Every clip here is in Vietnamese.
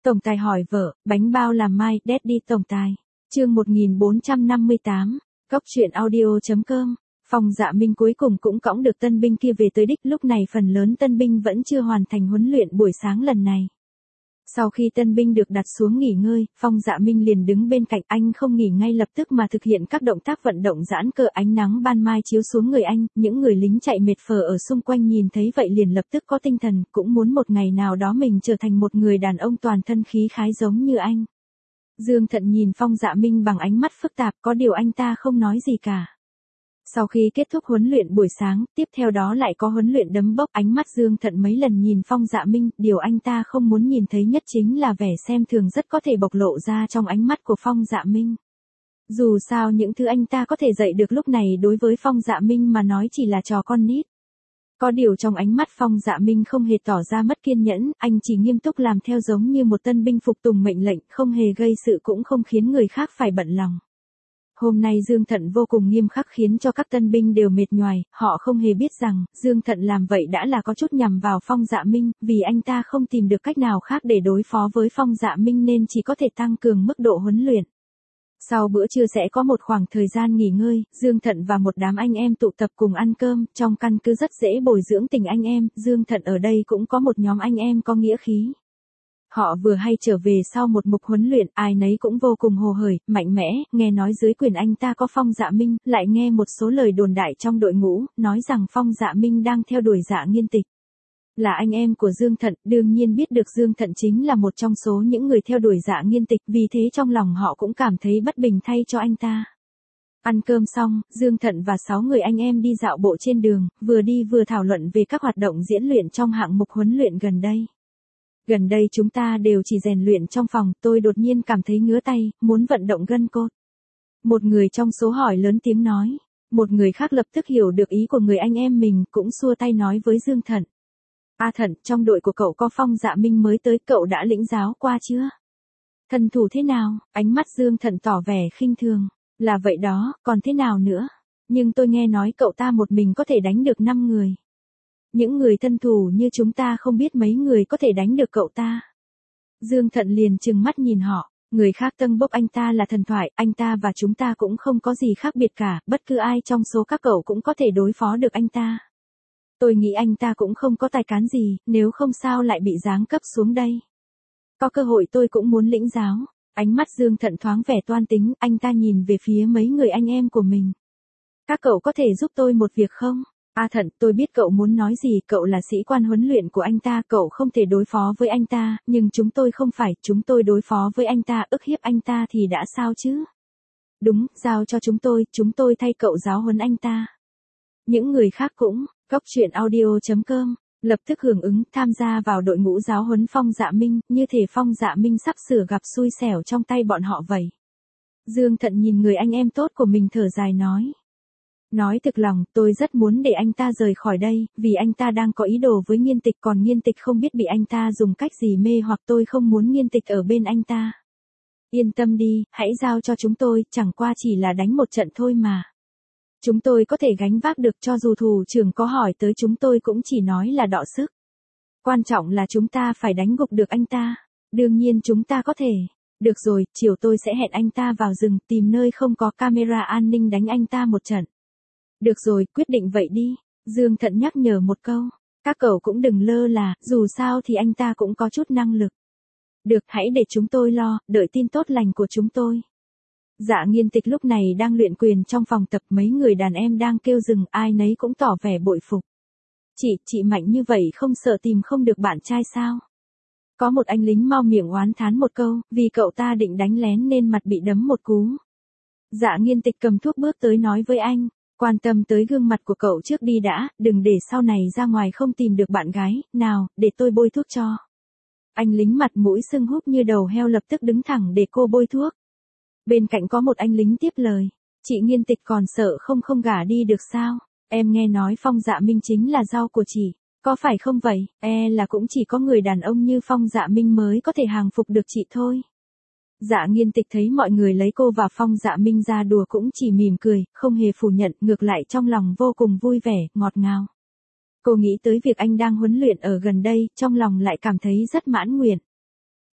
Tổng tài hỏi vợ, bánh bao làm mai, Daddy tổng tài. Chương 1458, Góc truyện audio.com. Phong Dạ Minh cuối cùng cũng cõng được tân binh kia về tới đích, lúc này phần lớn tân binh vẫn chưa hoàn thành huấn luyện buổi sáng lần này. Sau khi tân binh được đặt xuống nghỉ ngơi, Phong Dạ Minh liền đứng bên cạnh anh, không nghỉ ngay lập tức mà thực hiện các động tác vận động giãn cơ. Ánh nắng ban mai chiếu xuống người anh, những người lính chạy mệt phờ ở xung quanh nhìn thấy vậy liền lập tức có tinh thần, cũng muốn một ngày nào đó mình trở thành một người đàn ông toàn thân khí khái giống như anh. Dương Thận nhìn Phong Dạ Minh bằng ánh mắt phức tạp, có điều anh ta không nói gì cả. Sau khi kết thúc huấn luyện buổi sáng, tiếp theo đó lại có huấn luyện đấm bốc. Ánh mắt Dương Thận mấy lần nhìn Phong Dạ Minh, điều anh ta không muốn nhìn thấy nhất chính là vẻ xem thường rất có thể bộc lộ ra trong ánh mắt của Phong Dạ Minh. Dù sao những thứ anh ta có thể dạy được lúc này đối với Phong Dạ Minh mà nói chỉ là trò con nít. Có điều trong ánh mắt Phong Dạ Minh không hề tỏ ra mất kiên nhẫn, anh chỉ nghiêm túc làm theo giống như một tân binh phục tùng mệnh lệnh, không hề gây sự cũng không khiến người khác phải bận lòng. Hôm nay Dương Thận vô cùng nghiêm khắc khiến cho các tân binh đều mệt nhoài, họ không hề biết rằng, Dương Thận làm vậy đã là có chút nhằm vào Phong Dạ Minh, vì anh ta không tìm được cách nào khác để đối phó với Phong Dạ Minh nên chỉ có thể tăng cường mức độ huấn luyện. Sau bữa trưa sẽ có một khoảng thời gian nghỉ ngơi, Dương Thận và một đám anh em tụ tập cùng ăn cơm, trong căn cứ rất dễ bồi dưỡng tình anh em, Dương Thận ở đây cũng có một nhóm anh em có nghĩa khí. Họ vừa hay trở về sau một mục huấn luyện, ai nấy cũng vô cùng hồ hởi, mạnh mẽ, nghe nói dưới quyền anh ta có Phong Dạ Minh, lại nghe một số lời đồn đại trong đội ngũ, nói rằng Phong Dạ Minh đang theo đuổi Dạ Nghiên Tịch. Là anh em của Dương Thận, đương nhiên biết được Dương Thận chính là một trong số những người theo đuổi Dạ Nghiên Tịch, vì thế trong lòng họ cũng cảm thấy bất bình thay cho anh ta. Ăn cơm xong, Dương Thận và 6 người anh em đi dạo bộ trên đường, vừa đi vừa thảo luận về các hoạt động diễn luyện trong hạng mục huấn luyện gần đây. Gần đây chúng ta đều chỉ rèn luyện trong phòng, tôi đột nhiên cảm thấy ngứa tay, muốn vận động gân cốt. Một người trong số hỏi lớn tiếng nói. Một người khác lập tức hiểu được ý của người anh em mình, cũng xua tay nói với Dương Thận. A Thận, trong đội của cậu có Phong Dạ Minh mới tới, cậu đã lĩnh giáo qua chưa? Thân thủ thế nào? Ánh mắt Dương Thận tỏ vẻ khinh thường. Là vậy đó, còn thế nào nữa? Nhưng tôi nghe nói cậu ta một mình có thể đánh được 5 người. Những người thân thủ như chúng ta không biết mấy người có thể đánh được cậu ta. Dương Thận liền trừng mắt nhìn họ, người khác tâng bốc anh ta là thần thoại, anh ta và chúng ta cũng không có gì khác biệt cả, bất cứ ai trong số các cậu cũng có thể đối phó được anh ta. Tôi nghĩ anh ta cũng không có tài cán gì, nếu không sao lại bị giáng cấp xuống đây. Có cơ hội tôi cũng muốn lĩnh giáo. Ánh mắt Dương Thận thoáng vẻ toan tính, anh ta nhìn về phía mấy người anh em của mình. Các cậu có thể giúp tôi một việc không? A Thận, tôi biết cậu muốn nói gì, cậu là sĩ quan huấn luyện của anh ta, cậu không thể đối phó với anh ta, nhưng chúng tôi không phải, chúng tôi đối phó với anh ta, ức hiếp anh ta thì đã sao chứ? Đúng, giao cho chúng tôi thay cậu giáo huấn anh ta. Những người khác cũng, Góc truyện audio.com, lập tức hưởng ứng tham gia vào đội ngũ giáo huấn Phong Dạ Minh, như thể Phong Dạ Minh sắp sửa gặp xui xẻo trong tay bọn họ vậy. Dương Thận nhìn người anh em tốt của mình thở dài nói. Nói thực lòng, tôi rất muốn để anh ta rời khỏi đây, vì anh ta đang có ý đồ với Nghiên Tịch, còn Nghiên Tịch không biết bị anh ta dùng cách gì mê hoặc, tôi không muốn Nghiên Tịch ở bên anh ta. Yên tâm đi, hãy giao cho chúng tôi, chẳng qua chỉ là đánh một trận thôi mà. Chúng tôi có thể gánh vác được, cho dù thủ trưởng có hỏi tới chúng tôi cũng chỉ nói là đọ sức. Quan trọng là chúng ta phải đánh gục được anh ta. Đương nhiên chúng ta có thể. Được rồi, chiều tôi sẽ hẹn anh ta vào rừng, tìm nơi không có camera an ninh đánh anh ta một trận. Được rồi, quyết định vậy đi. Dương Thận nhắc nhở một câu. Các cậu cũng đừng lơ là, dù sao thì anh ta cũng có chút năng lực. Được, hãy để chúng tôi lo, đợi tin tốt lành của chúng tôi. Dạ Nghiên Tịch lúc này đang luyện quyền trong phòng tập, mấy người đàn em đang kêu dừng, ai nấy cũng tỏ vẻ bội phục. Chị mạnh như vậy không sợ tìm không được bạn trai sao? Có một anh lính mau miệng oán thán một câu, vì cậu ta định đánh lén nên mặt bị đấm một cú. Dạ Nghiên Tịch cầm thuốc bước tới nói với anh. Quan tâm tới gương mặt của cậu trước đi đã, đừng để sau này ra ngoài không tìm được bạn gái, nào, để tôi bôi thuốc cho. Anh lính mặt mũi sưng húp như đầu heo lập tức đứng thẳng để cô bôi thuốc. Bên cạnh có một anh lính tiếp lời, chị Nghiên Tịch còn sợ không gả đi được sao? Em nghe nói Phong Dạ Minh chính là rau của chị, có phải không vậy? Là cũng chỉ có người đàn ông như Phong Dạ Minh mới có thể hàng phục được chị thôi. Dạ Nghiên Tịch thấy mọi người lấy cô và Phong Dạ Minh ra đùa cũng chỉ mỉm cười, không hề phủ nhận, ngược lại trong lòng vô cùng vui vẻ, ngọt ngào. Cô nghĩ tới việc anh đang huấn luyện ở gần đây, trong lòng lại cảm thấy rất mãn nguyện.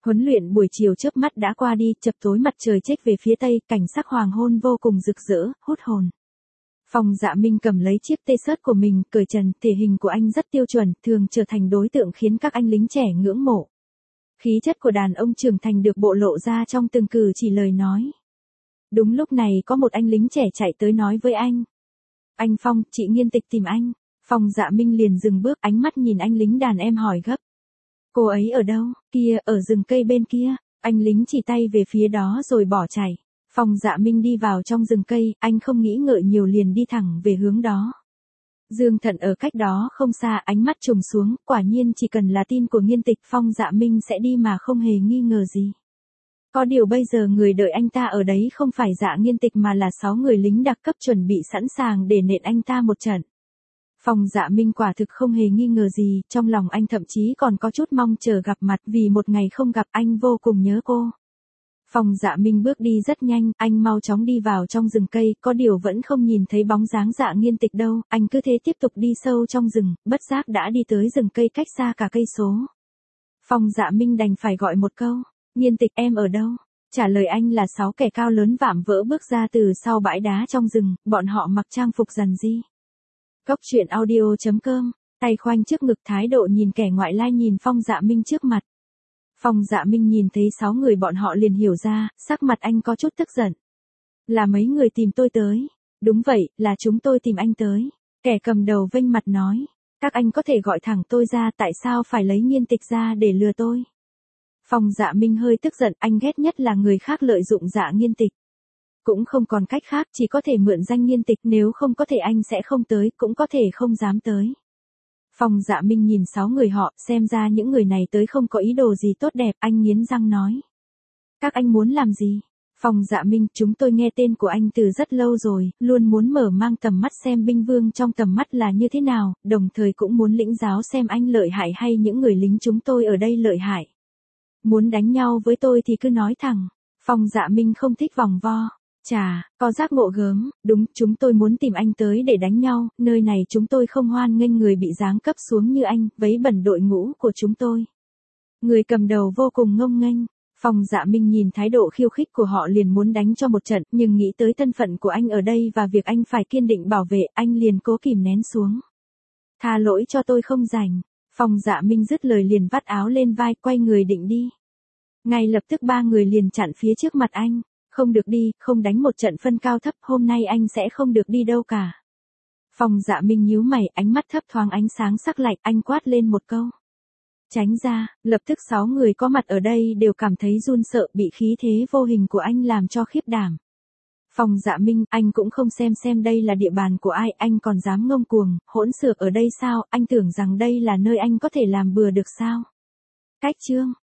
Huấn luyện buổi chiều chớp mắt đã qua đi, chập tối mặt trời chếch về phía tây, cảnh sắc hoàng hôn vô cùng rực rỡ, hút hồn. Phong Dạ Minh cầm lấy chiếc t-shirt của mình, cởi trần, thể hình của anh rất tiêu chuẩn, thường trở thành đối tượng khiến các anh lính trẻ ngưỡng mộ. Khí chất của đàn ông trưởng thành được bộ lộ ra trong từng cử chỉ lời nói. Đúng lúc này có một anh lính trẻ chạy tới nói với anh. Anh Phong, chị Nghiên Tịch tìm anh. Phong Dạ Minh liền dừng bước, ánh mắt nhìn anh lính đàn em hỏi gấp. Cô ấy ở đâu? Kia, ở rừng cây bên kia. Anh lính chỉ tay về phía đó rồi bỏ chạy. Phong Dạ Minh đi vào trong rừng cây, anh không nghĩ ngợi nhiều liền đi thẳng về hướng đó. Dương Thận ở cách đó không xa, ánh mắt trùng xuống, quả nhiên chỉ cần là tin của Nghiên Tịch Phong Dạ Minh sẽ đi mà không hề nghi ngờ gì. Có điều bây giờ người đợi anh ta ở đấy không phải Dạ Nghiên Tịch mà là 6 người lính đặc cấp chuẩn bị sẵn sàng để nện anh ta một trận. Phong Dạ Minh quả thực không hề nghi ngờ gì, trong lòng anh thậm chí còn có chút mong chờ gặp mặt vì một ngày không gặp anh vô cùng nhớ cô. Phong Dạ Minh bước đi rất nhanh, anh mau chóng đi vào trong rừng cây, có điều vẫn không nhìn thấy bóng dáng Dạ Nghiên Tịch đâu, anh cứ thế tiếp tục đi sâu trong rừng, bất giác đã đi tới rừng cây cách xa cả cây số. Phong Dạ Minh đành phải gọi một câu, Nghiên Tịch em ở đâu? Trả lời anh là 6 kẻ cao lớn vạm vỡ bước ra từ sau bãi đá trong rừng, bọn họ mặc trang phục rằn ri. Cốc truyện audio.com, tay khoanh trước ngực thái độ nhìn kẻ ngoại lai nhìn Phong Dạ Minh trước mặt. Phong Dạ Minh nhìn thấy 6 người bọn họ liền hiểu ra, sắc mặt anh có chút tức giận. Là mấy người tìm tôi tới. Đúng vậy, là chúng tôi tìm anh tới. Kẻ cầm đầu vênh mặt nói. Các anh có thể gọi thẳng tôi ra, tại sao phải lấy Nghiên Tịch ra để lừa tôi? Phong Dạ Minh hơi tức giận, anh ghét nhất là người khác lợi dụng Dạ Nghiên Tịch. Cũng không còn cách khác, chỉ có thể mượn danh Nghiên Tịch, nếu không có thể anh sẽ không tới, cũng có thể không dám tới. Phong Dạ Minh nhìn 6 người họ, xem ra những người này tới không có ý đồ gì tốt đẹp, anh nghiến răng nói. Các anh muốn làm gì? Phong Dạ Minh, chúng tôi nghe tên của anh từ rất lâu rồi, luôn muốn mở mang tầm mắt xem binh vương trong tầm mắt là như thế nào, đồng thời cũng muốn lĩnh giáo xem anh lợi hại hay những người lính chúng tôi ở đây lợi hại. Muốn đánh nhau với tôi thì cứ nói thẳng. Phong Dạ Minh không thích vòng vo. Chà, có giác ngộ gớm, đúng, chúng tôi muốn tìm anh tới để đánh nhau, nơi này chúng tôi không hoan nghênh người bị giáng cấp xuống như anh, vấy bẩn đội ngũ của chúng tôi. Người cầm đầu vô cùng ngông nghênh, Phong Dạ Minh nhìn thái độ khiêu khích của họ liền muốn đánh cho một trận, nhưng nghĩ tới thân phận của anh ở đây và việc anh phải kiên định bảo vệ, anh liền cố kìm nén xuống. Tha lỗi cho tôi không rảnh. Phong Dạ Minh dứt lời liền vắt áo lên vai, quay người định đi. Ngay lập tức 3 người liền chặn phía trước mặt anh. Không được đi, không đánh một trận phân cao thấp, hôm nay anh sẽ không được đi đâu cả. Phong Dạ Minh nhíu mày, ánh mắt thấp thoáng ánh sáng sắc lạnh, anh quát lên một câu. Tránh ra, lập tức 6 người có mặt ở đây đều cảm thấy run sợ, bị khí thế vô hình của anh làm cho khiếp đảm. Phong Dạ Minh, anh cũng không xem đây là địa bàn của ai, anh còn dám ngông cuồng, hỗn xược ở đây sao, anh tưởng rằng đây là nơi anh có thể làm bừa được sao? Cách chương